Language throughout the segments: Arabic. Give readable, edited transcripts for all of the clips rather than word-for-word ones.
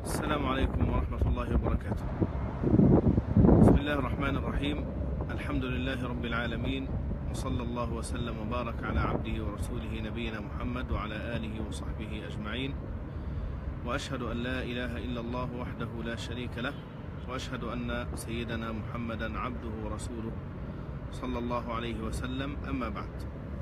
السلام عليكم ورحمة الله وبركاته. بسم الله الرحمن الرحيم. الحمد لله رب العالمين، وصلى الله وسلم وبارك على عبده ورسوله نبينا محمد وعلى آله وصحبه أجمعين. وأشهد أن لا إله إلا الله وحده لا شريك له، وأشهد أن سيدنا محمدا عبده ورسوله صلى الله عليه وسلم. أما بعد،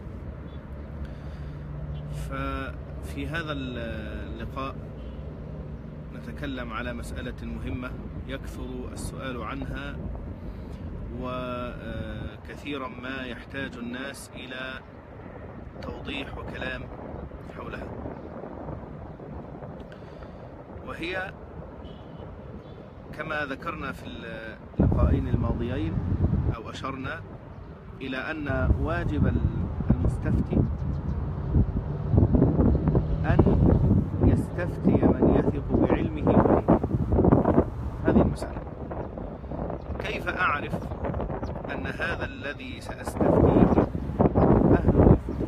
ففي هذا اللقاء نتكلم على مسألة مهمة يكثر السؤال عنها، وكثيرا ما يحتاج الناس إلى توضيح وكلام حولها، وهي كما ذكرنا في اللقاءين الماضيين أو أشرنا إلى أن واجب المستفتي أن يستفتي من يثق بعلمه فيه. هذه المسألة. كيف أعرف أن هذا الذي سأستفتيه أهل للفتوى؟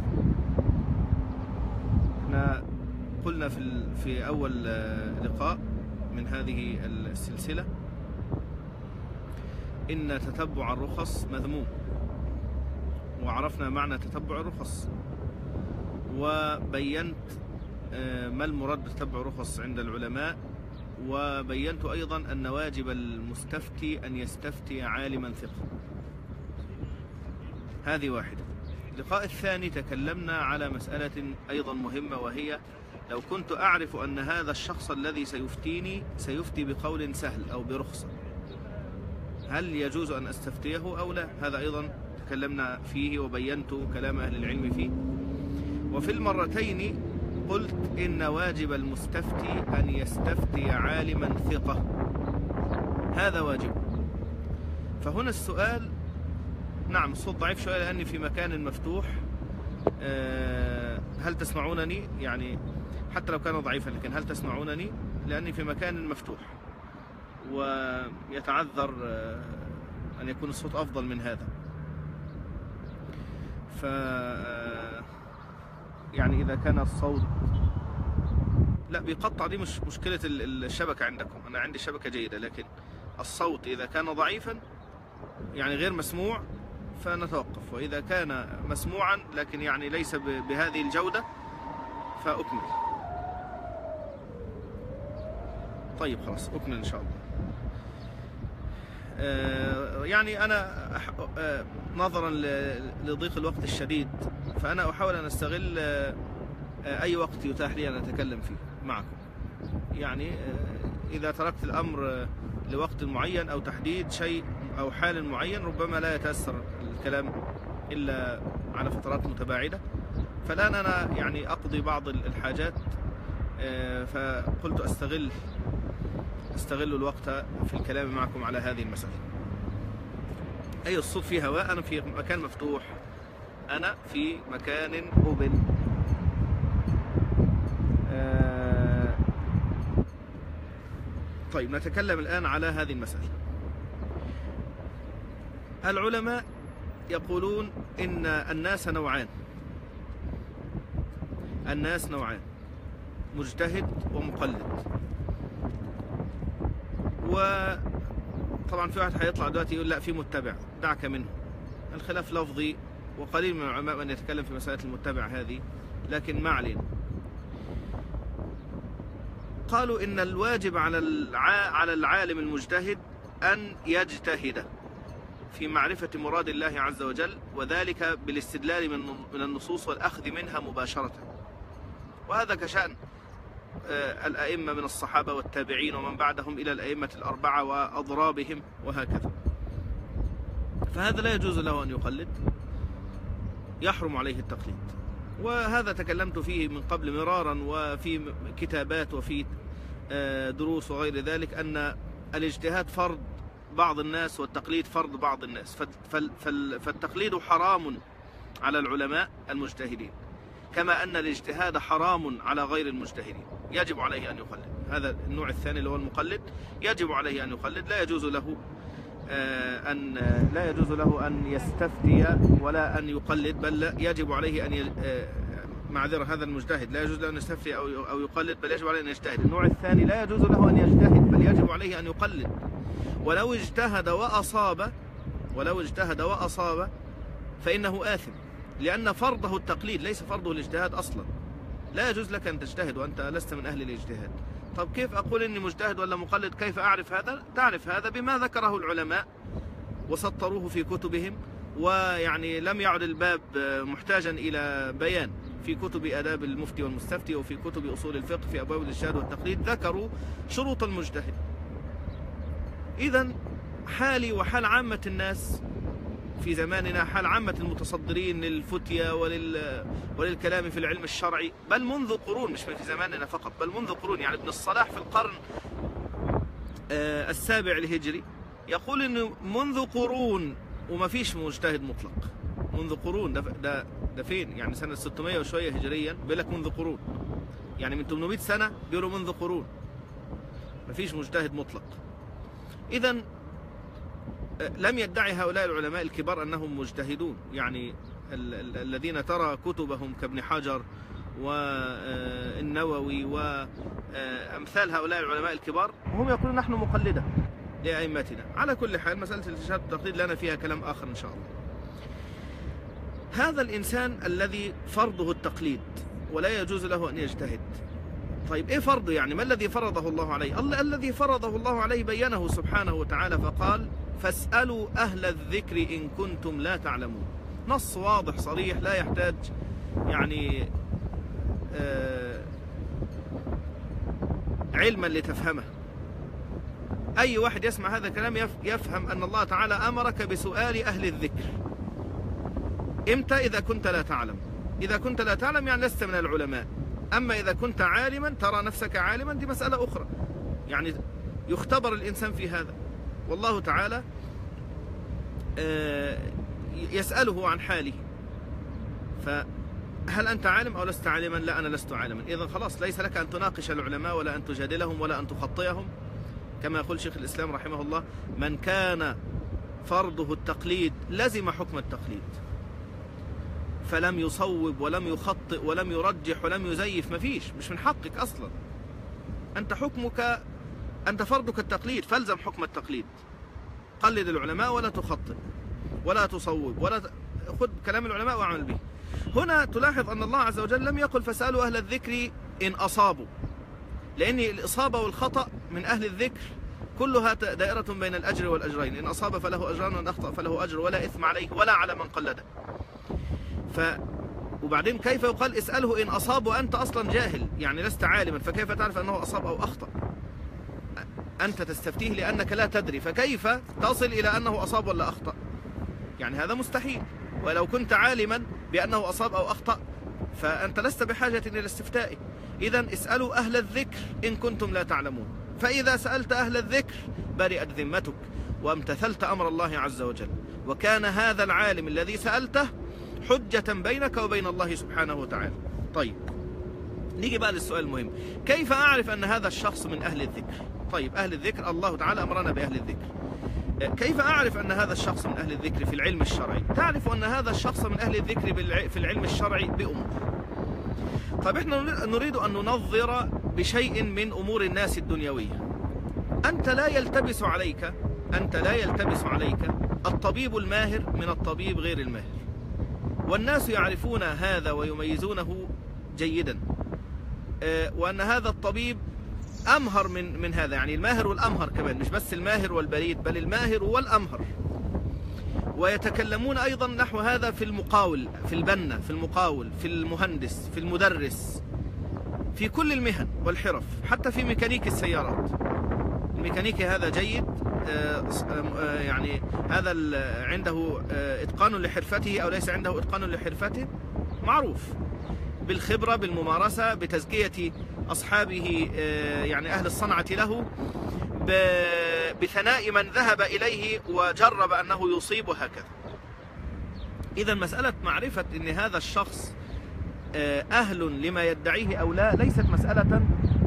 احنا قلنا في أول لقاء من هذه السلسلة إن تتبع الرخص مذموم، وعرفنا معنى تتبع الرخص، وبينت ما المراد بتتبع الرخص عند العلماء، وبينت أيضا أن واجب المستفتي أن يستفتي عالما ثقة. هذه واحدة. اللقاء الثاني تكلمنا على مسألة أيضا مهمة، وهي لو كنت أعرف أن هذا الشخص الذي سيفتيني سيفتي بقول سهل أو برخصة، هل يجوز أن أستفتيه أو لا؟ هذا أيضا تكلمنا فيه وبينت كلام أهل العلم فيه. وفي المرتين قلت إن واجب المستفتي أن يستفتي عالما ثقة، هذا واجب. فهنا السؤال، نعم الصوت ضعيف شوية لأني في مكان مفتوح، هل تسمعونني؟ يعني حتى لو كان ضعيفا، لكن هل تسمعونني؟ لأني في مكان مفتوح، ويتعذر أن يكون الصوت أفضل من هذا. يعني إذا كان الصوت لا بيقطع، دي مش مشكلة الشبكة عندكم، أنا عندي شبكة جيدة، لكن الصوت إذا كان ضعيفا يعني غير مسموع فنتوقف، وإذا كان مسموعا لكن يعني ليس بهذه الجودة فأكمل. طيب خلاص أكمل إن شاء الله. يعني أنا نظرا لضيق الوقت الشديد فأنا أحاول أن أستغل أي وقت يتاح لي أن أتكلم فيه معكم. يعني إذا تركت الأمر لوقت معين أو تحديد شيء أو حال معين ربما لا يتأثر الكلام إلا على فترات متباعدة. فالآن أنا يعني أقضي بعض الحاجات، فقلت أستغل الوقت في الكلام معكم على هذه المسألة. أي الصوت فيه هواء، أنا في مكان مفتوح، أنا في مكان أوبن. طيب نتكلم الآن على هذه المسألة. العلماء يقولون إن الناس نوعان، الناس نوعان، مجتهد ومقلد. وطبعا في واحد هيطلع دلوقتي يقول لا في متبع، دعك منه. الخلاف لفظي، وقليل من العلماء من يتكلم في مسألة المتبع هذه، لكن ما علينا. قالوا إن الواجب على العالم المجتهد أن يجتهد في معرفة مراد الله عز وجل، وذلك بالاستدلال من النصوص والأخذ منها مباشرة. وهذا كشأن الأئمة من الصحابة والتابعين ومن بعدهم إلى الأئمة الأربعة وأضرابهم وهكذا. فهذا لا يجوز له أن يقلد، يحرم عليه التقليد. وهذا تكلمت فيه من قبل مرارا، وفي كتابات وفي دروس وغير ذلك، أن الاجتهاد فرض بعض الناس والتقليد فرض بعض الناس. فالتقليد حرام على العلماء المجتهدين، كما أن الاجتهاد حرام على غير المجتهدين، يجب عليه أن يقلد. هذا النوع الثاني اللي هو المقلد، يجب عليه أن يقلد، لا يجوز له أن يستفتي ولا أن يقلد، بل يجب عليه أن معذرة، هذا المجتهد لا يجوز له أن يستفتي أو يقلد، بل يجب عليه أن يجتهد. النوع الثاني لا يجوز له أن يجتهد، بل يجب عليه أن يقلد. ولو اجتهد وأصاب فإنه آثم، لأن فرضه التقليد ليس فرضه الاجتهاد أصلا. لا يجوز لك أن تجتهد وأنت لست من أهل الاجتهاد. طب كيف أقول إني مجتهد ولا مقلد؟ كيف أعرف هذا؟ تعرف هذا بما ذكره العلماء وسطروه في كتبهم، ويعني لم يعد الباب محتاجا إلى بيان. في كتب آداب المفتي والمستفتي وفي كتب أصول الفقه في أبواب الاجتهاد والتقليد ذكروا شروط المجتهد. إذن حالي وحال عامة الناس في زماننا، حال عامة المتصدرين للفتية وللكلام في العلم الشرعي، بل منذ قرون، مش في زماننا فقط، بل منذ قرون. يعني ابن الصلاح في القرن السابع الهجري يقول إنه منذ قرون وما فيش مجتهد مطلق. منذ قرون، ده فين؟ يعني سنة 600 وشوية هجريا بيقول لك منذ قرون، يعني من 800 سنة بيقولوا منذ قرون ما فيش مجتهد مطلق. إذن لم يدعي هؤلاء العلماء الكبار أنهم مجتهدون، يعني الذين ترى كتبهم كابن حجر والنووي وأمثال هؤلاء العلماء الكبار هم يقولون نحن مقلدة لأئمتنا. على كل حال مسألة الاجتهاد والتقليد لنا فيها كلام آخر إن شاء الله. هذا الإنسان الذي فرضه التقليد ولا يجوز له أن يجتهد، طيب إيه فرضه؟ يعني ما الذي فرضه الله عليه؟ الذي فرضه الله عليه بينه سبحانه وتعالى فقال فاسألوا أهل الذكر إن كنتم لا تعلمون. نص واضح صريح لا يحتاج يعني علما لتفهمه. أي واحد يسمع هذا الكلام يفهم أن الله تعالى أمرك بسؤال أهل الذكر. إمتى؟ إذا كنت لا تعلم. إذا كنت لا تعلم يعني لست من العلماء. أما إذا كنت عالما ترى نفسك عالما دي مسألة أخرى، يعني يختبر الإنسان في هذا، والله تعالى يسأله عن حاله. فهل أنت عالم أو لست عالما؟ لا، أنا لست عالما. إذن خلاص ليس لك أن تناقش العلماء ولا أن تجادلهم ولا أن تخطئهم. كما يقول شيخ الإسلام رحمه الله من كان فرضه التقليد لزم حكم التقليد، فلم يصوب ولم يخطئ ولم يرجح ولم يزيف. مش من حقك أصلا. أنت فرضك التقليد فالزم حكم التقليد. قلد العلماء ولا تخطئ ولا تصوب ولا خذ كلام العلماء واعمل به. هنا تلاحظ أن الله عز وجل لم يقل فاسألوا أهل الذكر إن أصابوا، لأن الإصابة والخطأ من أهل الذكر كلها دائرة بين الأجر والأجرين. إن أصاب فله أجران وإن أخطأ فله أجر ولا إثم عليه ولا على من قلده. وبعدين كيف يقال اسأله إن أصاب وأنت أصلا جاهل؟ يعني لست عالما، فكيف تعرف أنه أصاب أو أخطأ؟ أنت تستفتيه لأنك لا تدري، فكيف تصل إلى أنه أصاب ولا أخطأ؟ يعني هذا مستحيل. ولو كنت عالما بأنه أصاب أو أخطأ فأنت لست بحاجة إلى استفتائه. إذن اسألوا أهل الذكر إن كنتم لا تعلمون. فإذا سألت أهل الذكر برئت ذمتك وامتثلت أمر الله عز وجل، وكان هذا العالم الذي سألته حجة بينك وبين الله سبحانه وتعالى. طيب نيجي بقى للسؤال المهم، كيف أعرف أن هذا الشخص من أهل الذكر؟ طيب أهل الذكر الله تعالى أمرنا بأهل الذكر. كيف أعرف أن هذا الشخص من أهل الذكر في العلم الشرعي؟ تعرف أن هذا الشخص من أهل الذكر في العلم الشرعي بأمور. طيب إحنا نريد أن ننظر بشيء من أمور الناس الدنيوية. أنت لا يلتبس عليك الطبيب الماهر من الطبيب غير الماهر، والناس يعرفون هذا ويميزونه جيدا، وأن هذا الطبيب أمهر من هذا، يعني الماهر والأمهر كمان، مش بس الماهر والبليد بل الماهر والأمهر. ويتكلمون أيضا نحو هذا في المقاول، في البنا، في المقاول، في المهندس، في المدرس، في كل المهن والحرف، حتى في ميكانيك السيارات. الميكانيكي هذا جيد، يعني هذا عنده إتقان لحرفته أو ليس عنده إتقان لحرفته معروف بالخبرة، بالممارسة، بتزكية أصحابه يعني أهل الصنعة له، بثناء من ذهب إليه وجرب أنه يصيب، وهكذا. إذا مسألة معرفة أن هذا الشخص أهل لما يدعيه أو لا ليست مسألة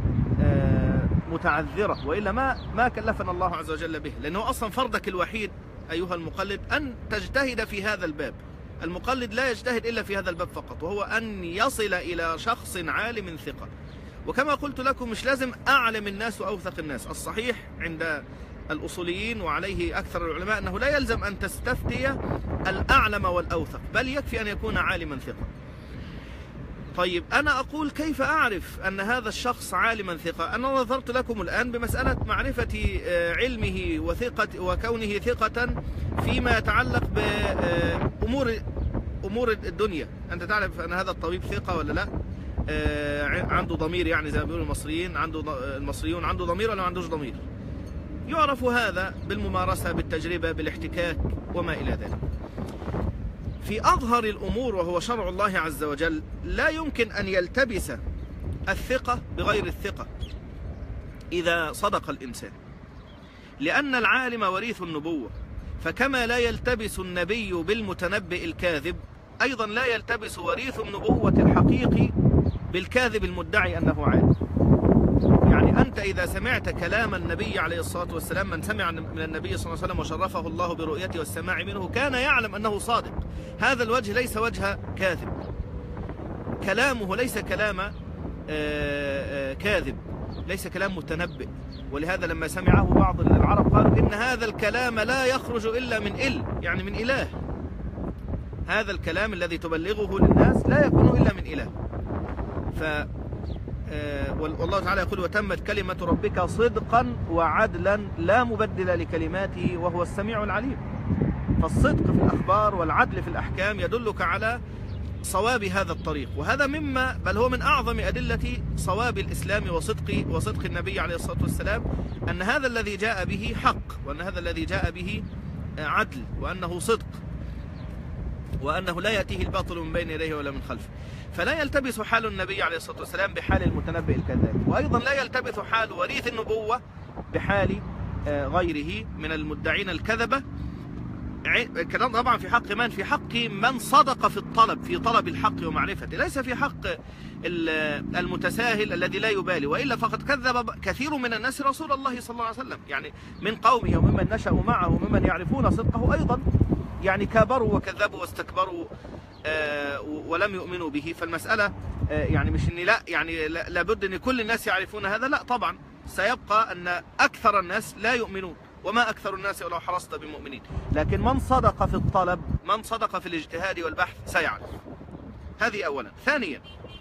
متعذرة، وإلا ما كلفنا الله عز وجل به، لأنه أصلا فرضك الوحيد أيها المقلد أن تجتهد في هذا الباب. المقلد لا يجتهد إلا في هذا الباب فقط، وهو أن يصل إلى شخص عالم ثقة. وكما قلت لكم مش لازم أعلم الناس وأوثق الناس. الصحيح عند الأصوليين وعليه أكثر العلماء أنه لا يلزم أن تستفتي الأعلم والأوثق، بل يكفي أن يكون عالما ثقة. طيب أنا أقول كيف أعرف أن هذا الشخص عالما ثقة؟ أنا نظرت لكم الآن بمسألة معرفة علمه وثقة وكونه ثقة فيما يتعلق بأمور الدنيا. أنت تعرف أن هذا الطبيب ثقة ولا لا؟ عنده ضمير، يعني زي ما بيقولوا المصريين، المصريون عنده ضمير ولا ما عندوش ضمير؟ يعرف هذا بالممارسة، بالتجربة، بالاحتكاك وما إلى ذلك. في أظهر الأمور وهو شرع الله عز وجل لا يمكن أن يلتبس الثقة بغير الثقة إذا صدق الإنسان، لأن العالم وريث النبوة، فكما لا يلتبس النبي بالمتنبئ الكاذب، أيضا لا يلتبس وريث النبوة الحقيقي بالكاذب المدعي أنه عالم. يعني أنت إذا سمعت كلام النبي عليه الصلاة والسلام، من سمع من النبي صلى الله عليه وسلم وشرفه الله برؤيته والسماع منه كان يعلم أنه صادق. هذا الوجه ليس وجه كاذب، كلامه ليس كلام كاذب، ليس كلام متنبئ. ولهذا لما سمعه بعض العرب قالوا إن هذا الكلام لا يخرج إلا من يعني من إله. هذا الكلام الذي تبلغه للناس لا يكون إلا من إله. والله تعالى يقول: وتمت كلمة ربك صدقا وعدلا لا مبدل لكلماته وهو السميع العليم. فالصدق في الأخبار والعدل في الأحكام يدلك على صواب هذا الطريق، وهذا مما بل هو من أعظم أدلة صواب الإسلام وصدق النبي عليه الصلاة والسلام، أن هذا الذي جاء به حق، وأن هذا الذي جاء به عدل، وأنه صدق، وأنه لا يأتيه الباطل من بين يديه ولا من خلفه. فلا يلتبس حال النبي عليه الصلاة والسلام بحال المتنبئ الكذاب، وأيضا لا يلتبس حال وريث النبوة بحال غيره من المدعين الكذبة. الكلام طبعا في حق من؟ في حق من صدق في الطلب، في طلب الحق ومعرفته، ليس في حق المتساهل الذي لا يبالي. وإلا فقد كذب كثير من الناس رسول الله صلى الله عليه وسلم، يعني من قومه وممن نشأوا معه وممن يعرفون صدقه أيضا، يعني كابروا وكذبوا واستكبروا ولم يؤمنوا به. فالمسألة يعني مش إن لا يعني لابد أن كل الناس يعرفون هذا، لا طبعا، سيبقى أن أكثر الناس لا يؤمنون، وما أكثر الناس ولو حرصت بمؤمنين. لكن من صدق في الطلب، من صدق في الاجتهاد والبحث سيعرف. هذه أولا. ثانيا،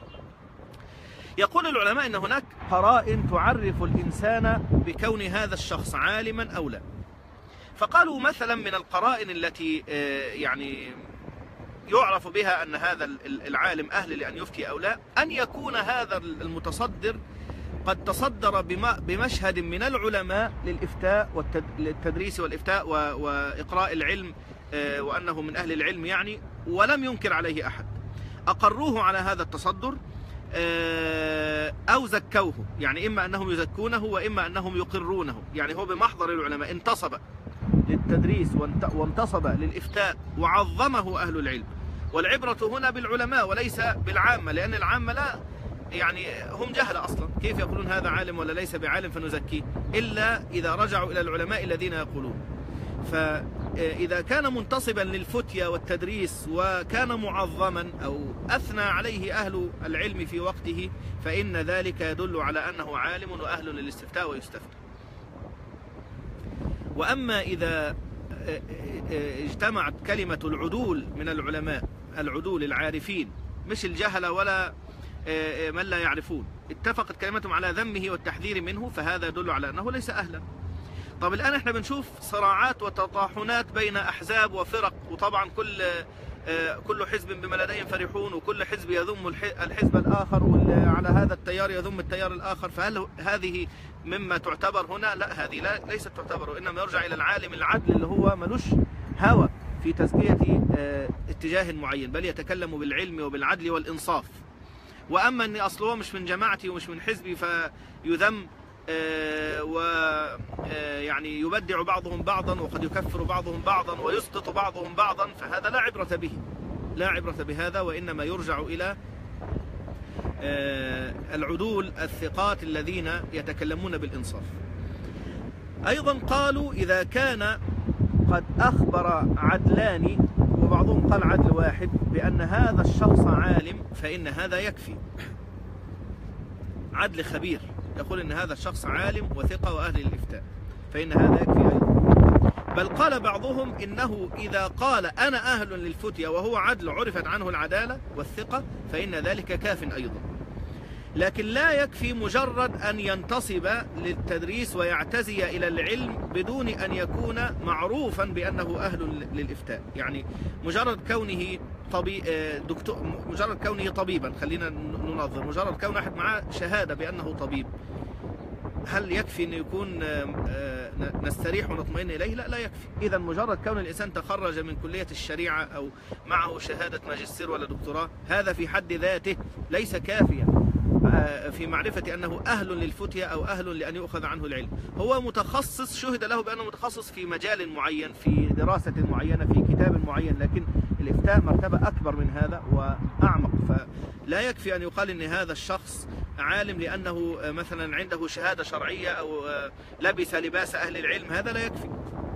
يقول العلماء إن هناك قرائن تعرف الإنسان بكون هذا الشخص عالما أو لا. فقالوا مثلا من القرائن التي يعني يعرف بها أن هذا العالم أهل لأن يفتي أو لا، أن يكون هذا المتصدر قد تصدر بمشهد من العلماء للإفتاء والتدريس والإفتاء وإقراء العلم، وأنه من أهل العلم يعني، ولم ينكر عليه أحد. أقروه على هذا التصدر أو زكوه، يعني إما أنهم يزكونه وإما أنهم يقرونه. يعني هو بمحضر العلماء انتصب للتدريس وانتصب للإفتاء وعظمه أهل العلم. والعبرة هنا بالعلماء وليس بالعامة، لأن العامة لا يعني هم جهل أصلا، كيف يقولون هذا عالم ولا ليس بعالم فنزكيه، إلا إذا رجعوا إلى العلماء الذين يقولون. فإذا كان منتصبا للفتية والتدريس وكان معظما أو أثنى عليه أهل العلم في وقته، فإن ذلك يدل على أنه عالم وأهل للاستفتاء ويستفتى. وأما إذا اجتمعت كلمة العدول من العلماء، العدول العارفين مش الجهلة ولا من لا يعرفون، اتفقت كلمتهم على ذمه والتحذير منه، فهذا يدل على أنه ليس أهلا. طب الآن احنا بنشوف صراعات وتطاحنات بين أحزاب وفرق، وطبعا كل حزب بما لديهم فرحون، وكل حزب يذم الحزب الآخر، وعلى هذا التيار يذم التيار الآخر. فهل هذه مما تعتبر هنا؟ لا، هذه ليست تعتبر، وإنما يرجع إلى العالم العدل اللي هو ملوش هوى في تزكية اتجاه معين، بل يتكلم بالعلم وبالعدل والإنصاف. وأما أني أصله مش من جماعتي ومش من حزبي فيذم ويعني يبدع بعضهم بعضا، وقد يكفر بعضهم بعضا ويسقط بعضهم بعضا، فهذا لا عبرة به، لا عبرة بهذا، وإنما يرجع إلى العدول الثقات الذين يتكلمون بالإنصاف. أيضا قالوا إذا كان قد أخبر عدلان وبعضهم قال عدل واحد، بأن هذا الشخص عالم فإن هذا يكفي. عدل خبير يقول إن هذا الشخص عالم وثقة وأهل للإفتاء فإن هذا يكفي أيضا. بل قال بعضهم إنه إذا قال أنا أهل للفتية وهو عدل عرفت عنه العدالة والثقة فإن ذلك كاف أيضا. لكن لا يكفي مجرد أن ينتصب للتدريس ويعتزي إلى العلم بدون أن يكون معروفا بأنه أهل للإفتاء. يعني مجرد كونه دكتور، مجرد كونه طبيبا، خلينا ننظر، مجرد كون أحد معه شهادة بأنه طبيب، هل يكفي أن يكون نستريح ونطمئن إليه؟ لا يكفي. إذا مجرد كون الإنسان تخرج من كلية الشريعة أو معه شهادة ماجستير ولا دكتوراه هذا في حد ذاته ليس كافيا في معرفة أنه أهل للفتية أو أهل لأن يؤخذ عنه العلم. هو متخصص، شهد له بأنه متخصص في مجال معين، في دراسة معينة، في كتاب معين، لكن الإفتاء مرتبة أكبر من هذا وأعمق. فلا يكفي أن يقال أن هذا الشخص عالم لأنه مثلا عنده شهادة شرعية أو لبس لباس أهل العلم، هذا لا يكفي.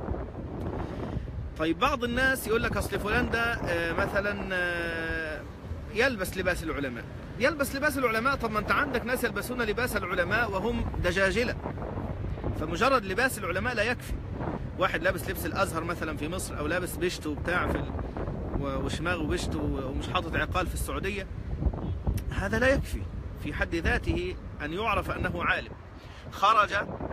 طيب بعض الناس يقول لك أصل فلان ده مثلا يلبس لباس العلماء. يلبس لباس العلماء؟ طب ما أنت عندك ناس يلبسون لباس العلماء وهم دجاجلة. فمجرد لباس العلماء لا يكفي. واحد لابس لبس الأزهر مثلا في مصر، أو لابس بشت وبتاع وشماغ وبشت ومش حاطط عقال في السعودية، هذا لا يكفي في حد ذاته أن يعرف أنه عالم. خرج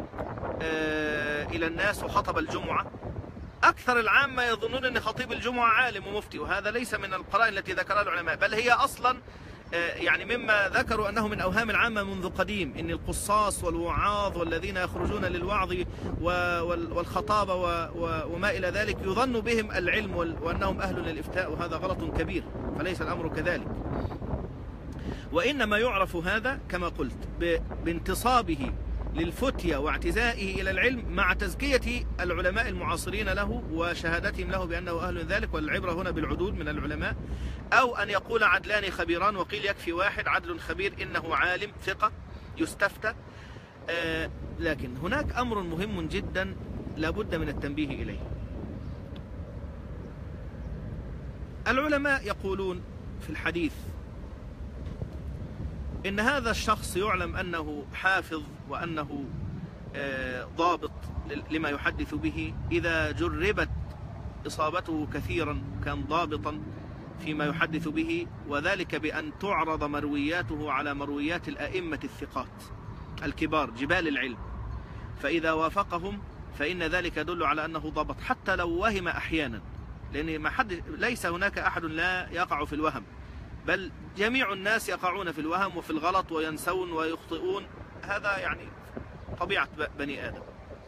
إلى الناس وخطب الجمعة، أكثر العامة يظنون أن خطيب الجمعة عالم ومفتي، وهذا ليس من القرائن التي ذكرها العلماء، بل هي أصلا يعني مما ذكروا أنه من أوهام العامة منذ قديم، إن القصاص والوعاظ والذين يخرجون للوعظ والخطابة وما إلى ذلك يظن بهم العلم وأنهم أهل للإفتاء، وهذا غلط كبير، فليس الأمر كذلك. وإنما يعرف هذا كما قلت بانتصابه للفتية واعتزائه إلى العلم مع تزكية العلماء المعاصرين له وشهادتهم له بأنه أهل ذلك، والعبرة هنا بالعدول من العلماء، أو أن يقول عدلان خبيران، وقيل يكفي واحد عدل خبير إنه عالم ثقة يستفتى. لكن هناك أمر مهم جدا لابد من التنبيه إليه. العلماء يقولون في الحديث إن هذا الشخص يعلم أنه حافظ وأنه ضابط لما يحدث به إذا جربت إصابته كثيرا، كان ضابطا فيما يحدث به، وذلك بأن تعرض مروياته على مرويات الأئمة الثقات الكبار جبال العلم، فإذا وافقهم فإن ذلك يدل على أنه ضبط حتى لو وهم أحيانا، لأن ليس هناك أحد لا يقع في الوهم، بل جميع الناس يقعون في الوهم وفي الغلط وينسون ويخطئون، هذا يعني طبيعة بني آدم.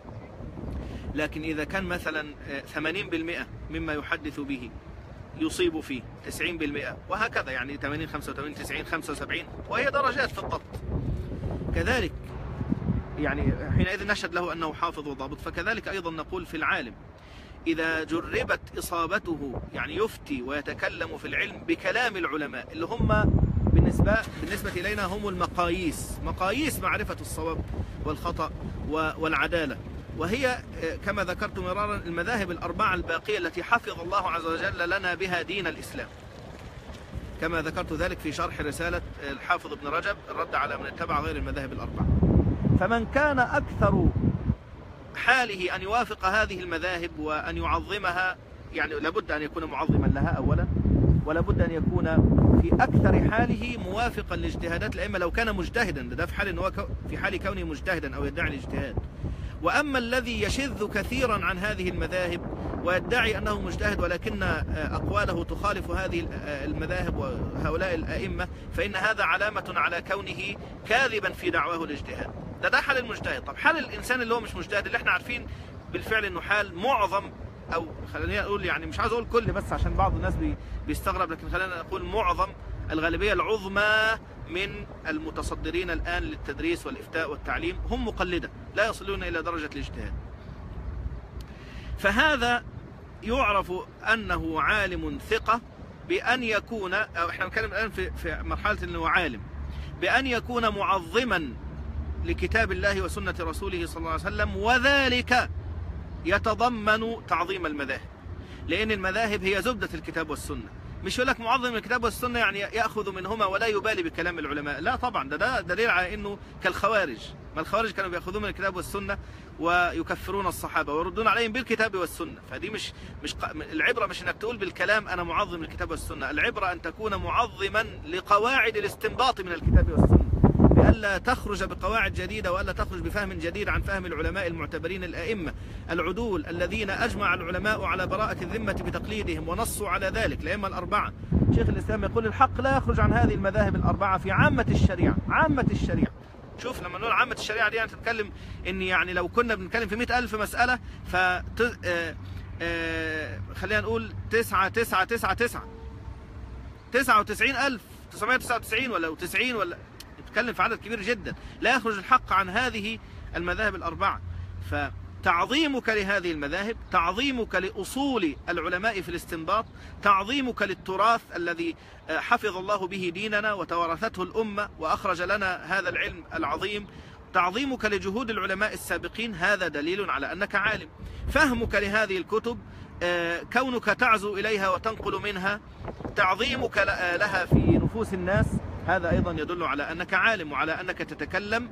لكن إذا كان مثلا 80% مما يحدث به يصيب فيه 90%، وهكذا يعني 80 85 90 75، وهي درجات في الضبط، كذلك يعني حينئذ نشهد له أنه حافظ وضابط. فكذلك أيضا نقول في العالم إذا جربت إصابته، يعني يفتي ويتكلم في العلم بكلام العلماء اللي هم بالنسبة إلينا هم المقاييس، مقاييس معرفة الصواب والخطأ والعدالة، وهي كما ذكرت مرارا المذاهب الأربعة الباقية التي حفظ الله عز وجل لنا بها دين الإسلام، كما ذكرت ذلك في شرح رسالة الحافظ ابن رجب الرد على من اتبع غير المذاهب الأربعة. فمن كان أكثر حاله أن يوافق هذه المذاهب وأن يعظمها، يعني لابد أن يكون معظما لها أولا، ولابد أن يكون في أكثر حاله موافقا لاجتهادات الأئمة لو كان مجتهدا، ده في حال كونه مجتهدا أو يدعي الاجتهاد. وأما الذي يشذ كثيرا عن هذه المذاهب ويدعي أنه مجتهد ولكن أقواله تخالف هذه المذاهب وهؤلاء الأئمة، فإن هذا علامة على كونه كاذبا في دعواه الاجتهاد. ده حال المجتهد. طب حال الإنسان اللي هو مش مجتهد، اللي احنا عارفين بالفعل أنه حال معظم، أو خلينا نقول يعني مش عاوز أقول كل بس عشان بعض الناس بيستغرب، لكن خلينا نقول معظم، الغالبية العظمى من المتصدرين الآن للتدريس والإفتاء والتعليم هم مقلدة لا يصلون إلى درجة الاجتهاد. فهذا يعرف أنه عالم ثقة بأن يكون، أو احنا نتكلم الآن في مرحلة أنه عالم، بأن يكون معظما لكتاب الله وسنة رسوله صلى الله عليه وسلم، وذلك يتضمن تعظيم المذاهب. لأن المذاهب هي زبدة الكتاب والسنة. مش يقول لك معظم الكتاب والسنة يعني يأخذ منهما ولا يبالي بكلام العلماء، لا طبعا، ده دليل على أنه كالخوارج. ما الخوارج كانوا بيأخذون من الكتاب والسنة ويكفرون الصحابة ويردون عليهم بالكتاب والسنة. فدي مش العبرة مش انك تقول بالكلام أنا معظم الكتاب والسنة، العبرة أن تكون معظما لقواعد الاستنباط من الكتاب والسنة، بألا تخرج بقواعد جديدة وألا تخرج بفهم جديد عن فهم العلماء المعتبرين الأئمة العدول الذين أجمع العلماء على براءة الذمة بتقليدهم ونصوا على ذلك، الأئمة الأربعة. شيخ الإسلام يقول الحق لا يخرج عن هذه المذاهب الأربعة في عامة الشريعة. عامة الشريعة، شوف لما نقول عامة الشريعة دي يعني تتكلم إن يعني لو كنا بنتكلم في 100,000 مسألة ف خلينا نقول 99,999 ولا 90 ولا نتكلم في عدد كبير جدا. لا يخرج الحق عن هذه المذاهب الأربعة. فتعظيمك لهذه المذاهب، تعظيمك لأصول العلماء في الاستنباط، تعظيمك للتراث الذي حفظ الله به ديننا وتوارثته الأمة وأخرج لنا هذا العلم العظيم، تعظيمك لجهود العلماء السابقين، هذا دليل على أنك عالم. فهمك لهذه الكتب، كونك تعزو إليها وتنقل منها، تعظيمك لها في نفوس الناس، هذا أيضا يدل على أنك عالم وعلى أنك تتكلم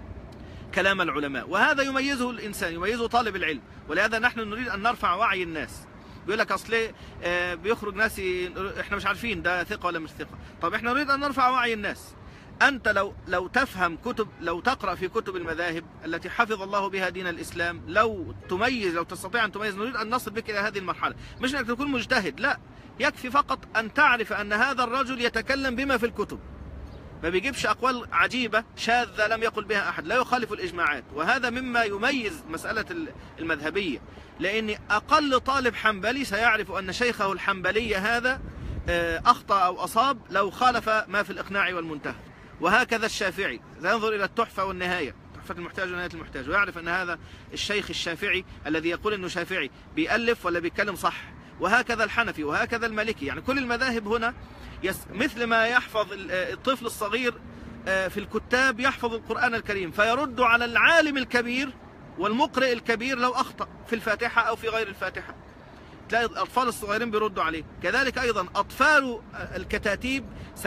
كلام العلماء. وهذا يميزه الإنسان، يميزه طالب العلم. ولهذا نحن نريد أن نرفع وعي الناس. بيقول لك أصل بيخرج ناس إحنا مش عارفين ده ثقة ولا مش ثقة. طب إحنا نريد أن نرفع وعي الناس. أنت لو تفهم كتب، لو تقرأ في كتب المذاهب التي حفظ الله بها دين الإسلام، لو تستطيع أن تميز، نريد أن نصل بك إلى هذه المرحلة. مش أنك تكون مجتهد، لا، يكفي فقط أن تعرف أن هذا الرجل يتكلم بما في الكتب، ما بيجيبش أقوال عجيبة شاذة لم يقل بها أحد، لا يخالف الإجماعات. وهذا مما يميز مسألة المذهبية، لأن أقل طالب حنبلي سيعرف أن شيخه الحنبلي هذا أخطأ أو أصاب لو خالف ما في الإقناع والمنتهى. وهكذا الشافعي سينظر إلى التحفة والنهاية، تحفة المحتاج ونهاية المحتاج، ويعرف أن هذا الشيخ الشافعي الذي يقول أنه شافعي بيألف ولا بيتكلم صح. وهكذا الحنفي وهكذا المالكي. يعني كل المذاهب هنا مثل ما يحفظ الطفل الصغير في الكتاب يحفظ القرآن الكريم، فيرد على العالم الكبير والمقرئ الكبير لو أخطأ في الفاتحة أو في غير الفاتحة، تلاقي الأطفال الصغيرين بيردوا عليه. كذلك أيضا أطفال الكتاتيب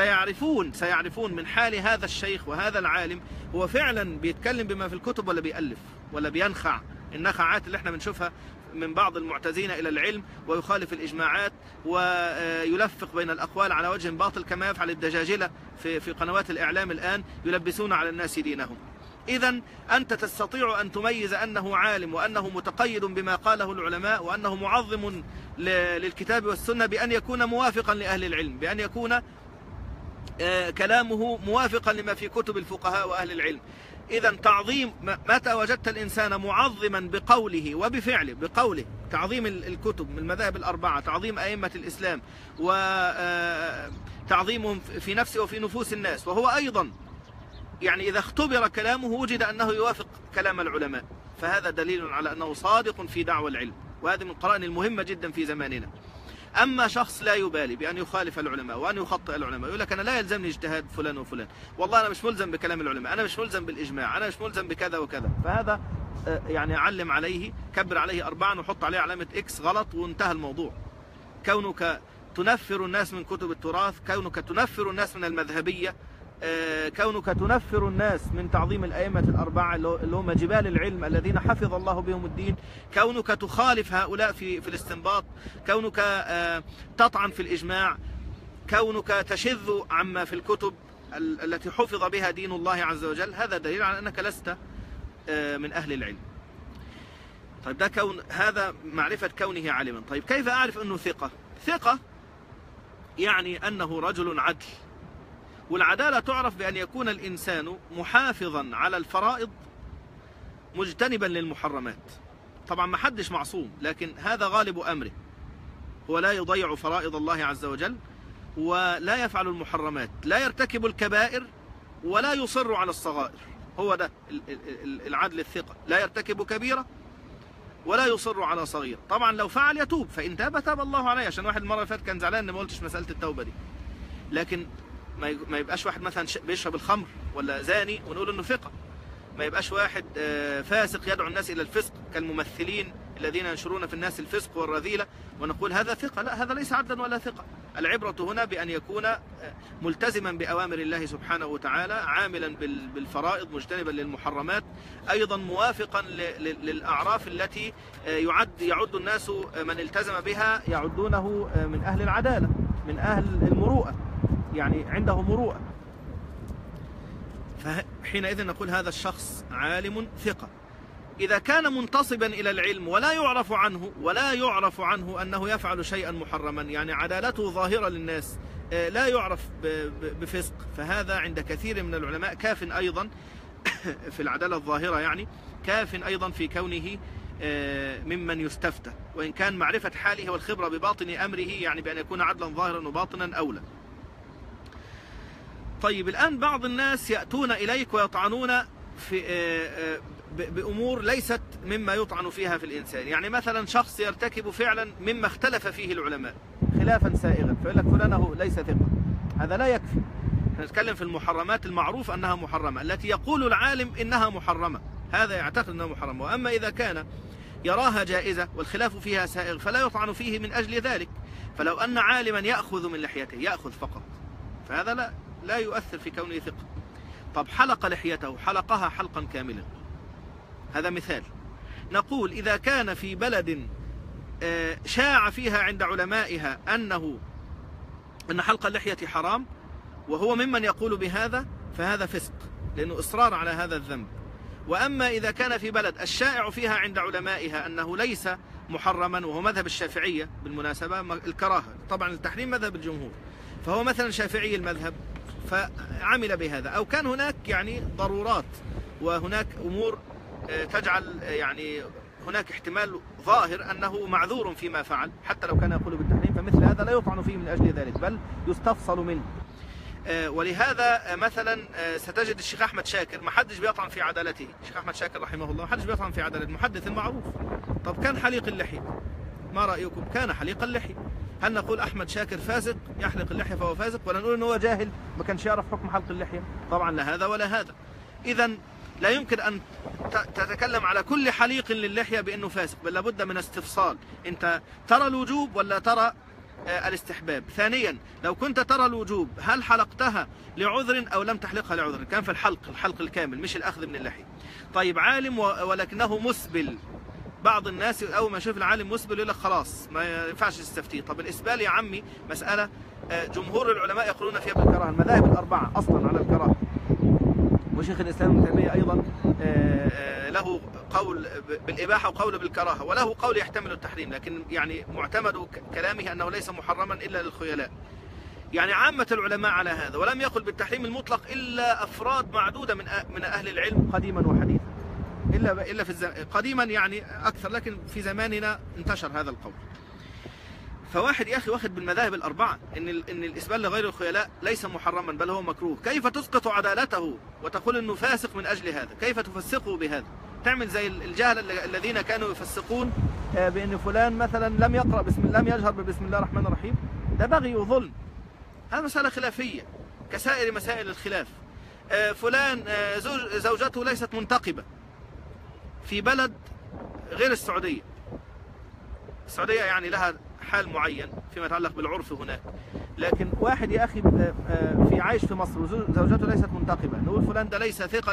سيعرفون من حال هذا الشيخ وهذا العالم هو فعلا بيتكلم بما في الكتب ولا بيألف ولا بينخع النخعات اللي احنا بنشوفها من بعض المعتزين إلى العلم ويخالف الإجماعات ويلفق بين الأقوال على وجه باطل، كما يفعل الدجاجلة في قنوات الإعلام الآن، يلبسون على الناس دينهم. إذن أنت تستطيع أن تميز أنه عالم وأنه متقيد بما قاله العلماء وأنه معظم للكتاب والسنة بأن يكون موافقا لأهل العلم، بأن يكون كلامه موافقا لما في كتب الفقهاء وأهل العلم. إذن تعظيم، متى وجدت الإنسان معظما بقوله وبفعله، بقوله تعظيم الكتب من المذاهب الأربعة، تعظيم أئمة الإسلام وتعظيمهم في نفسه وفي نفوس الناس، وهو أيضا يعني إذا اختبر كلامه وجد أنه يوافق كلام العلماء، فهذا دليل على أنه صادق في دعوى العلم. وهذه من القرائن المهمة جدا في زماننا. أما شخص لا يبالي بأن يخالف العلماء وأن يخطئ العلماء، يقول لك أنا لا يلزمني اجتهاد فلان وفلان، والله أنا مش ملزم بكلام العلماء، أنا مش ملزم بالإجماع، أنا مش ملزم بكذا وكذا، فهذا يعني علم عليه، كبر عليه 4 وحط عليه علامة إكس غلط وانتهى الموضوع. كونك تنفر الناس من كتب التراث، كونك تنفر الناس من المذهبية، كونك تنفر الناس من تعظيم الأئمة الأربعة اللي هم جبال العلم الذين حفظ الله بهم الدين، كونك تخالف هؤلاء في الاستنباط، كونك تطعن في الإجماع، كونك تشذ عما في الكتب التي حفظ بها دين الله عز وجل، هذا دليل على أنك لست من أهل العلم. طيب ده هذا معرفة كونه عالما. طيب كيف أعرف أنه ثقة؟ ثقة يعني أنه رجل عدل. والعدالة تعرف بأن يكون الإنسان محافظا على الفرائض مجتنبا للمحرمات. طبعا ما حدش معصوم، لكن هذا غالب أمره، هو لا يضيع فرائض الله عز وجل ولا يفعل المحرمات، لا يرتكب الكبائر ولا يصر على الصغائر. هو ده العدل الثقة، لا يرتكب كبيرة ولا يصر على صغيرة. طبعا لو فعل يتوب، فإن تاب تاب الله عليه. عشان واحد المرة اللي فاتت كان زعلان إن ما قلتش مسألة التوبة دي، لكن ما يبقاش واحد مثلا بيشرب الخمر ولا زاني ونقول انه ثقة، ما يبقاش واحد فاسق يدعو الناس الى الفسق كالممثلين الذين ينشرون في الناس الفسق والرذيلة ونقول هذا ثقة. لا، هذا ليس عدلا ولا ثقة. العبرة هنا بأن يكون ملتزما بأوامر الله سبحانه وتعالى، عاملا بالفرائض، مجتنبا للمحرمات، أيضا موافقا للأعراف التي يعد الناس من التزم بها يعدونه من أهل العدالة، من أهل المروءة، يعني عنده مروءة. فحينئذ نقول هذا الشخص عالم ثقة. إذا كان منتصبا إلى العلم ولا يعرف عنه أنه يفعل شيئا محرما، يعني عدالته ظاهرة للناس، لا يعرف بفسق، فهذا عند كثير من العلماء كاف أيضا في العدالة الظاهرة، يعني كاف أيضا في كونه ممن يستفتى، وإن كان معرفة حاله والخبرة بباطن أمره، يعني بأن يكون عدلا ظاهرا وباطنا أولى. طيب الآن بعض الناس يأتون إليك ويطعنون في بأمور ليست مما يطعن فيها في الإنسان. يعني مثلا شخص يرتكب فعلا مما اختلف فيه العلماء خلافا سائغا، فيقول لك فلانه ليس ثقة. هذا لا يكفي. نتكلم في المحرمات المعروف أنها محرمة، التي يقول العالم إنها محرمة، هذا يعتقد أنها محرمة. وأما إذا كان يراها جائزة والخلاف فيها سائغ فلا يطعن فيه من أجل ذلك. فلو أن عالما يأخذ من لحيته، يأخذ فقط، فهذا لا يؤثر في كونه ثقة. طب حلق لحيته، حلقها حلقا كاملا، هذا مثال. نقول إذا كان في بلد شاع فيها عند علمائها أن حلق اللحية حرام، وهو ممن يقول بهذا، فهذا فسق، لأنه إصرار على هذا الذنب. وأما إذا كان في بلد الشائع فيها عند علمائها أنه ليس محرما، وهو مذهب الشافعية بالمناسبة، الكراهة، طبعا التحريم مذهب الجمهور، فهو مثلا شافعي المذهب فعمل بهذا، أو كان هناك يعني ضرورات وهناك أمور تجعل يعني هناك احتمال ظاهر أنه معذور فيما فعل، حتى لو كان يقول بالتحريم، فمثل هذا لا يطعن فيه من أجل ذلك، بل يستفصل منه. ولهذا مثلا ستجد الشيخ أحمد شاكر ما حدش بيطعن في عدالته. الشيخ أحمد شاكر رحمه الله ما حدش بيطعن في عدالته، المحدث المعروف. طب كان حليق اللحية، ما رأيكم؟ كان حليق اللحية. هل نقول أحمد شاكر فاسق يحلق اللحية فهو فاسق، ولا نقول أنه جاهل ما كانش يعرف حكم حلق اللحية؟ طبعا لا هذا ولا هذا. إذا لا يمكن أن تتكلم على كل حليق للحية بأنه فاسق، بل لابد من استفصال. أنت ترى الوجوب ولا ترى الاستحباب؟ ثانيا، لو كنت ترى الوجوب هل حلقتها لعذر أو لم تحلقها لعذر؟ كان في الحلق الكامل مش الأخذ من اللحية. طيب عالم ولكنه مسبل، بعض الناس أول ما يشوف العالم مسبل يقول لك خلاص ما ينفعش تستفتيه. طب الإسبال يا عمي مسألة جمهور العلماء يقولون فيها بالكراهة، المذاهب الأربعة أصلا على الكراهة، وشيخ الإسلام ابن تيمية أيضا له قول بالإباحة وقول بالكراهة، وله قول يحتمل التحريم، لكن يعني معتمد كلامه أنه ليس محرما إلا للخيلاء. يعني عامة العلماء على هذا، ولم يقل بالتحريم المطلق إلا أفراد معدودة من أهل العلم قديما وحديثا، إلا في قديما يعني أكثر، لكن في زماننا انتشر هذا القول. فواحد يا أخي واخد بالمذاهب الأربعة إن الإسبال لغير الخيلاء ليس محرما بل هو مكروه، كيف تسقط عدالته وتقول إنه فاسق من أجل هذا؟ كيف تفسقه بهذا؟ تعمل زي الجهل الذين كانوا يفسقون بأن فلان مثلا لم يجهر بسم الله الرحمن الرحيم، ده بغي وظلم. هذا مسألة خلافية كسائر مسائل الخلاف. فلان زوجته ليست منتقبة في بلد غير السعودية، السعودية يعني لها حال معين فيما يتعلق بالعرف هناك، لكن واحد يا أخي في عايش في مصر وزوجته ليست منتقبة، نقول فلان ده ليس ثقة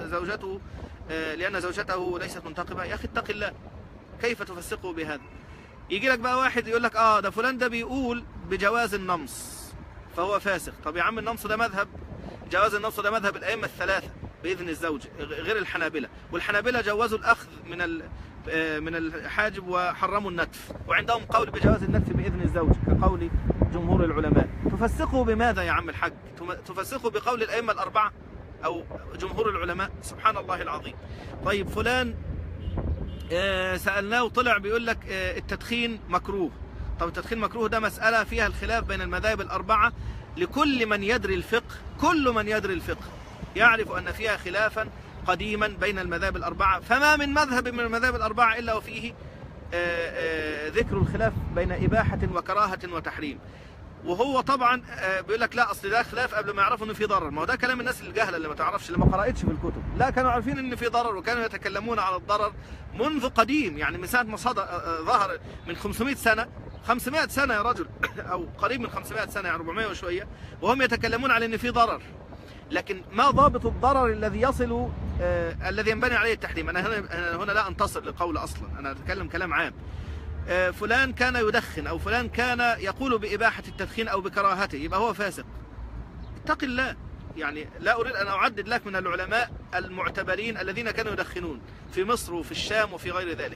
لأن زوجته ليست منتقبة؟ يا أخي اتق الله، كيف تفسقه بهذا؟ يجي لك بقى واحد يقول لك ده فلان ده بيقول بجواز النمص فهو فاسق. طب يا عم النمص ده مذهب، جواز النمص ده مذهب الأئمة الثلاثة بإذن الزوج غير الحنابلة، والحنابلة جوزوا الأخذ من الحاجب وحرموا النتف، وعندهم قول بجواز النتف بإذن الزوج كقول جمهور العلماء. تفسقوا بماذا يا عم الحاج؟ تفسقوا بقول الأئمة الأربعة أو جمهور العلماء؟ سبحان الله العظيم. طيب فلان سألناه وطلع بيقول لك التدخين مكروه. طب التدخين مكروه ده مسألة فيها الخلاف بين المذاهب الأربعة، لكل من يدري الفقه، كل من يدري الفقه يعرف أن فيها خلافا قديما بين المذاهب الأربعة، فما من مذهب من المذاهب الأربعة إلا وفيه ذكر الخلاف بين إباحة وكراهة وتحريم. وهو طبعا بيقول لك لا اصل ده خلاف قبل ما يعرفوا ان في ضرر. ما هو ده كلام الناس الجهله اللي ما تعرفش، اللي ما قرأتش في الكتب. لا، كانوا عارفين ان في ضرر وكانوا يتكلمون على الضرر منذ قديم، يعني من ساعه ما ظهر من 500 سنه 500 سنه يا رجل او قريب من 500 سنه، يعني 400 وشويه، وهم يتكلمون على ان في ضرر. لكن ما ضابط الضرر الذي يصل الذي ينبني عليه التحريم؟ انا هنا لا انتصر لقول اصلا، انا اتكلم كلام عام. فلان كان يدخن أو فلان كان يقول بإباحة التدخين أو بكراهته، يبقى هو فاسق. اتق الله. يعني لا أريد أن أعدد لك من العلماء المعتبرين الذين كانوا يدخنون في مصر وفي الشام وفي غير ذلك،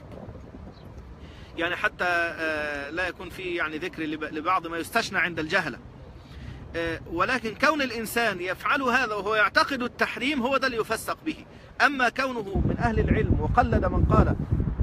يعني حتى لا يكون في يعني ذكر لبعض ما يستشنى عند الجهلة. ولكن كون الإنسان يفعل هذا وهو يعتقد التحريم هو ده اللي يفسق به. أما كونه من أهل العلم وقلد من قال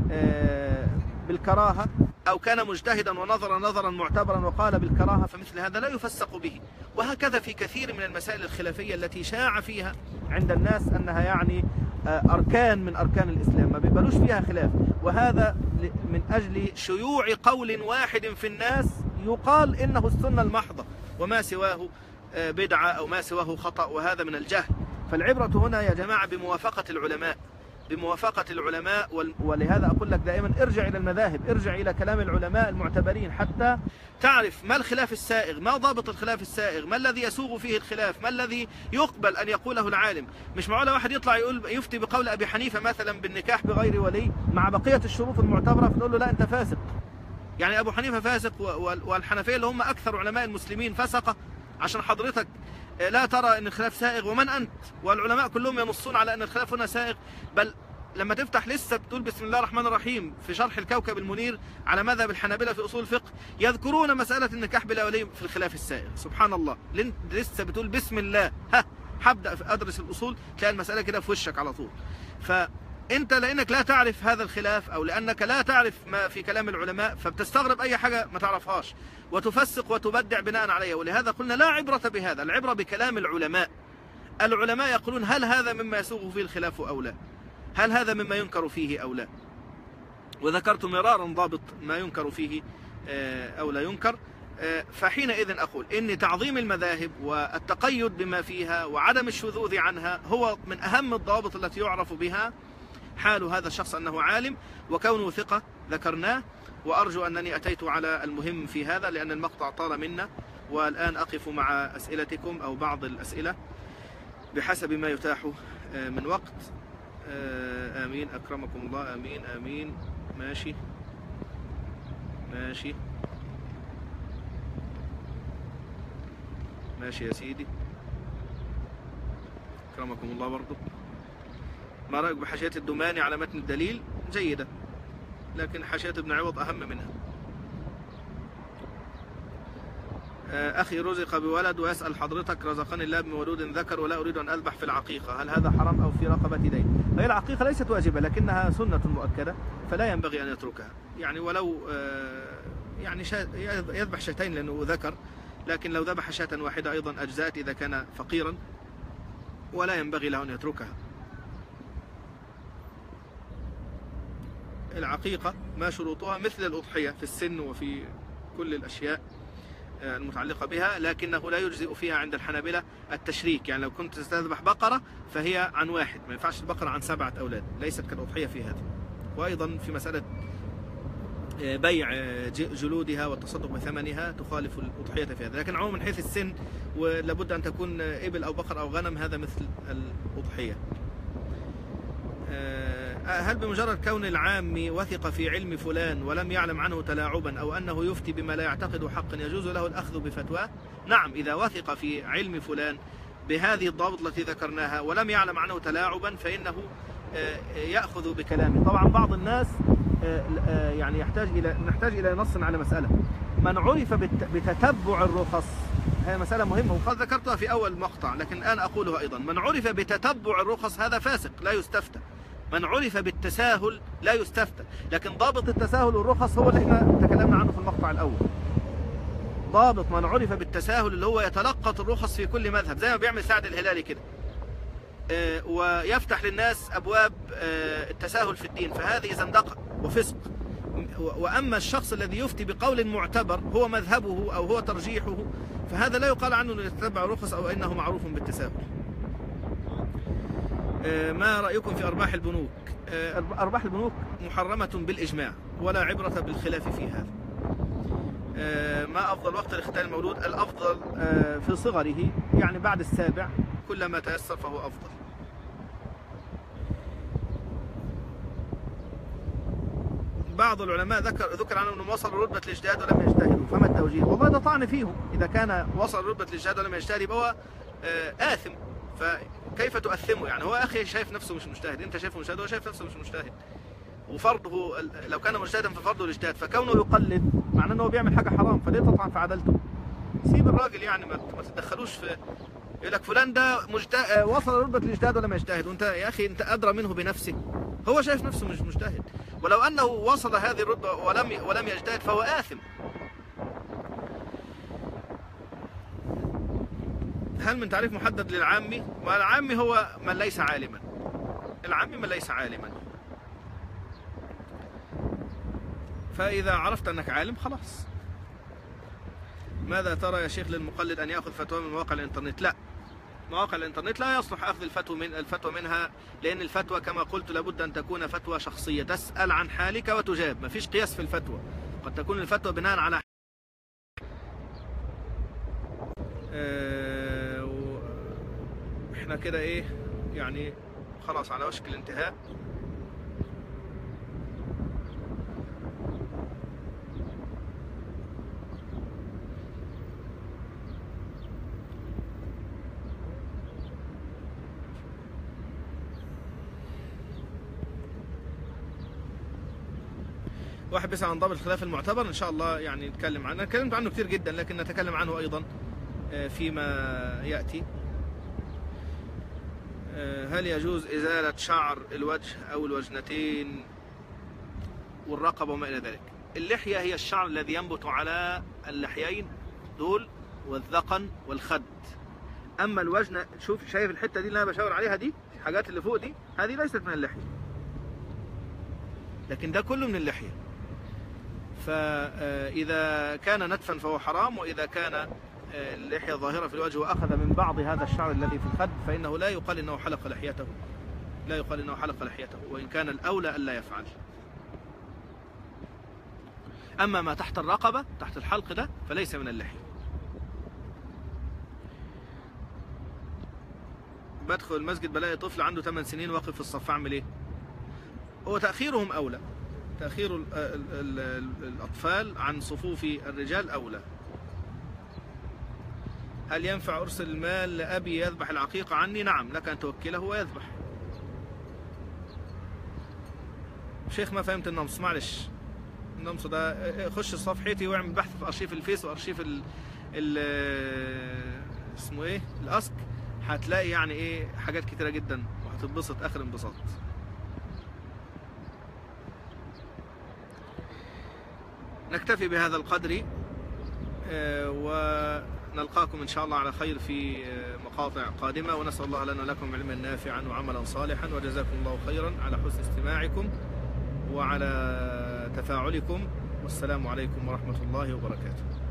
بالكراهة أو كان مجتهدا ونظر نظرا معتبرا وقال بالكراهة، فمثل هذا لا يفسق به. وهكذا في كثير من المسائل الخلافية التي شاع فيها عند الناس أنها يعني أركان من أركان الإسلام، ما بيقبلوش فيها خلاف. وهذا من أجل شيوع قول واحد في الناس يقال إنه السنة المحضة وما سواه بدعة أو ما سواه خطأ، وهذا من الجهل. فالعبرة هنا يا جماعة بموافقة العلماء، بموافقة العلماء. ولهذا أقول لك دائما ارجع إلى المذاهب، ارجع إلى كلام العلماء المعتبرين حتى تعرف ما الخلاف السائغ، ما ضابط الخلاف السائغ، ما الذي يسوغ فيه الخلاف، ما الذي يقبل أن يقوله العالم. مش معقول واحد يطلع يفتي بقول أبي حنيفة مثلا بالنكاح بغير ولي مع بقية الشروط المعتبرة فتقول له لا أنت فاسق. يعني أبو حنيفة فاسق والحنفية اللي هم أكثر علماء المسلمين فسقة عشان حضرتك لا ترى أن الخلاف سائغ؟ ومن أنت؟ والعلماء كلهم ينصون على أن الخلاف هنا سائغ. بل لما تفتح لسه بتقول بسم الله الرحمن الرحيم في شرح الكوكب المنير على مذهب الحنابلة في أصول الفقه يذكرون مسألة النكاح بلا ولي في الخلاف السائغ. سبحان الله، لسه بتقول بسم الله هبدأ أدرس الأصول تلاقي المسألة كده في وشك على طول. فأنت لأنك لا تعرف هذا الخلاف أو لأنك لا تعرف ما في كلام العلماء فبتستغرب أي حاجة ما تعرفهاش وتفسق وتبدع بناء عليها. ولهذا قلنا لا عبرة بهذا، العبرة بكلام العلماء. العلماء يقولون هل هذا مما يسوغ فيه الخلاف أو لا، هل هذا مما ينكر فيه أو لا. وذكرت مرارا ضابط ما ينكر فيه أو لا ينكر. فحينئذ أقول إن تعظيم المذاهب والتقيد بما فيها وعدم الشذوذ عنها هو من أهم الضوابط التي يعرف بها حال هذا الشخص أنه عالم وكونه ثقة ذكرناه. وأرجو أنني أتيت على المهم في هذا لأن المقطع طال منا، والآن أقف مع أسئلتكم أو بعض الأسئلة بحسب ما يتاح من وقت. آمين أكرمكم الله. آمين آمين. ماشي ماشي ماشي يا سيدي، أكرمكم الله. برضو ما رأيك بحاشية الدماني على متن الدليل؟ جيدة، لكن حاشية ابن عوض أهم منها. أخي رزق بولد ويسأل حضرتك رزقني الله بمولود ذكر ولا أريد أن أذبح في العقيقة، هل هذا حرام أو في رقبة دين؟ هي العقيقة ليست واجبة لكنها سنة مؤكدة فلا ينبغي أن يتركها. يعني ولو يعني يذبح شاتين لأنه ذكر، لكن لو ذبح شاة واحدة أيضا أجزاءت إذا كان فقيرا، ولا ينبغي له أن يتركها. العقيقة ما شروطها مثل الأضحية في السن وفي كل الأشياء المتعلقة بها، لكنه لا يجزئ فيها عند الحنابلة التشريك. يعني لو كنت تذبح بقرة فهي عن واحد، ما ينفعش البقرة عن 7 أولاد، ليست كالأضحية في هذا. وأيضا في مسألة بيع جلودها والتصدق بثمنها تخالف الأضحية في هذا. لكن عموما من حيث السن ولابد أن تكون إبل أو بقر أو غنم هذا مثل الأضحية. هل بمجرد كون العام وثق في علم فلان ولم يعلم عنه تلاعبا أو أنه يفتي بما لا يعتقد حقا يجوز له الأخذ بفتواه؟ نعم، إذا وثق في علم فلان بهذه الضوابط التي ذكرناها ولم يعلم عنه تلاعبا فإنه يأخذ بكلامه. طبعا بعض الناس يعني نحتاج إلى نص على مسألة. من عرف بتتبع الرخص، هذه مسألة مهمة وقد ذكرتها في أول مقطع لكن الآن أقولها أيضا. من عرف بتتبع الرخص هذا فاسق لا يستفتى. من عرف بالتساهل لا يستفتى. لكن ضابط التساهل والرخص هو اللي احنا تكلمنا عنه في المقطع الأول. ضابط من عرف بالتساهل اللي هو يتلقط الرخص في كل مذهب زي ما بيعمل سعد الهلالي كده، ويفتح للناس أبواب التساهل في الدين، فهذه زندقة وفسق. وأما الشخص الذي يفتي بقول معتبر هو مذهبه أو هو ترجيحه، فهذا لا يقال عنه أنه يتبع الرخص أو أنه معروف بالتساهل. ما رأيكم في أرباح البنوك؟ أرباح البنوك محرمة بالإجماع ولا عبرة بالخلاف في هذا. ما أفضل وقت لاختيار المولود؟ الأفضل في صغره، يعني بعد السابع كلما تيسر فهو أفضل. بعض العلماء ذكر عنه أنه وصل رتبة الاجتهاد ولم يجتهدوا، فما التوجيه؟ والله ده طعن فيهم، إذا كان وصل رتبة الاجتهاد ولم يجتهد يبقى هو آثم، فكيف تؤثمه؟ يعني هو أخي شايف نفسه مش مجتهد، أنت شايفه مجتهد وهو شايف نفسه مش مجتهد، وفرضه لو كان مجتهدا ففرضه الاجتهاد، فكونه يقلد معناه أنه بيعمل حاجة حرام، فليه تطعن في عدالته؟ سيب الراجل يعني، ما تتدخلوش في. يقول لك فلان ده وصل رتبة الاجتهاد ولم يجتهد، وأنت يا أخي أنت أدرى منه بنفسه، هو شايف نفسه مش مجتهد، ولو أنه وصل هذه الرتبة ولم يجتهد فهو آثم. هل من تعريف محدد للعامي؟ والعامي هو من ليس عالما، العامي من ليس عالما، فإذا عرفت أنك عالم خلاص. ماذا ترى يا شيخ للمقلد أن يأخذ فتوى من مواقع الإنترنت؟ لا، مواقع الإنترنت لا يصلح أخذ الفتوى منها، لأن الفتوى كما قلت لابد أن تكون فتوى شخصية، تسأل عن حالك وتجاب، ما فيش قياس في الفتوى، قد تكون الفتوى بناء على احنا كده ايه يعني خلاص على وشك الانتهاء. واحد بيسأل عن ضابط الخلاف المعتبر، ان شاء الله يعني نتكلم عنه، اتكلمت عنه كثير جدا لكن نتكلم عنه ايضا فيما يأتي. هل يجوز إزالة شعر الوجه أو الوجنتين والرقبة وما إلى ذلك؟ اللحية هي الشعر الذي ينبت على اللحيين دول والذقن والخد، أما الوجنة شايف الحتة دي اللي أنا بشاور عليها دي، الحاجات اللي فوق دي هذه ليست من اللحية، لكن ده كله من اللحية. فإذا كان نتفا فهو حرام، وإذا كان اللحية ظاهرة في الوجه وأخذ من بعض هذا الشعر الذي في الخد فإنه لا يقال إنه حلق لحيته، لا يقال إنه حلق لحيته، وإن كان الأولى ألا يفعل. أما ما تحت الرقبة تحت الحلق ده فليس من اللحية. بدخل المسجد بلاقي طفل عنده 8 سنين واقف في الصف، أعمل إيه؟ هو تأخيرهم أولى، تأخير الأطفال عن صفوف الرجال أولى. هل ينفع أرسل المال لأبي يذبح العقيقة عني؟ نعم، لك أن توكله ويذبح. شيخ ما فهمت النمص، معلش، النمص ده خش صفحتي واعمل بحث في أرشيف الفيس وأرشيف اسمه إيه؟ الأسك، هتلاقي يعني إيه حاجات كتيرة جدا وهتتبسط آخر انبساط. نكتفي بهذا القدر ونلقاكم إن شاء الله على خير في مقاطع قادمة، ونسأل الله لنا ولكم علما نافعا وعملا صالحا، وجزاكم الله خيرا على حسن استماعكم وعلى تفاعلكم، والسلام عليكم ورحمة الله وبركاته.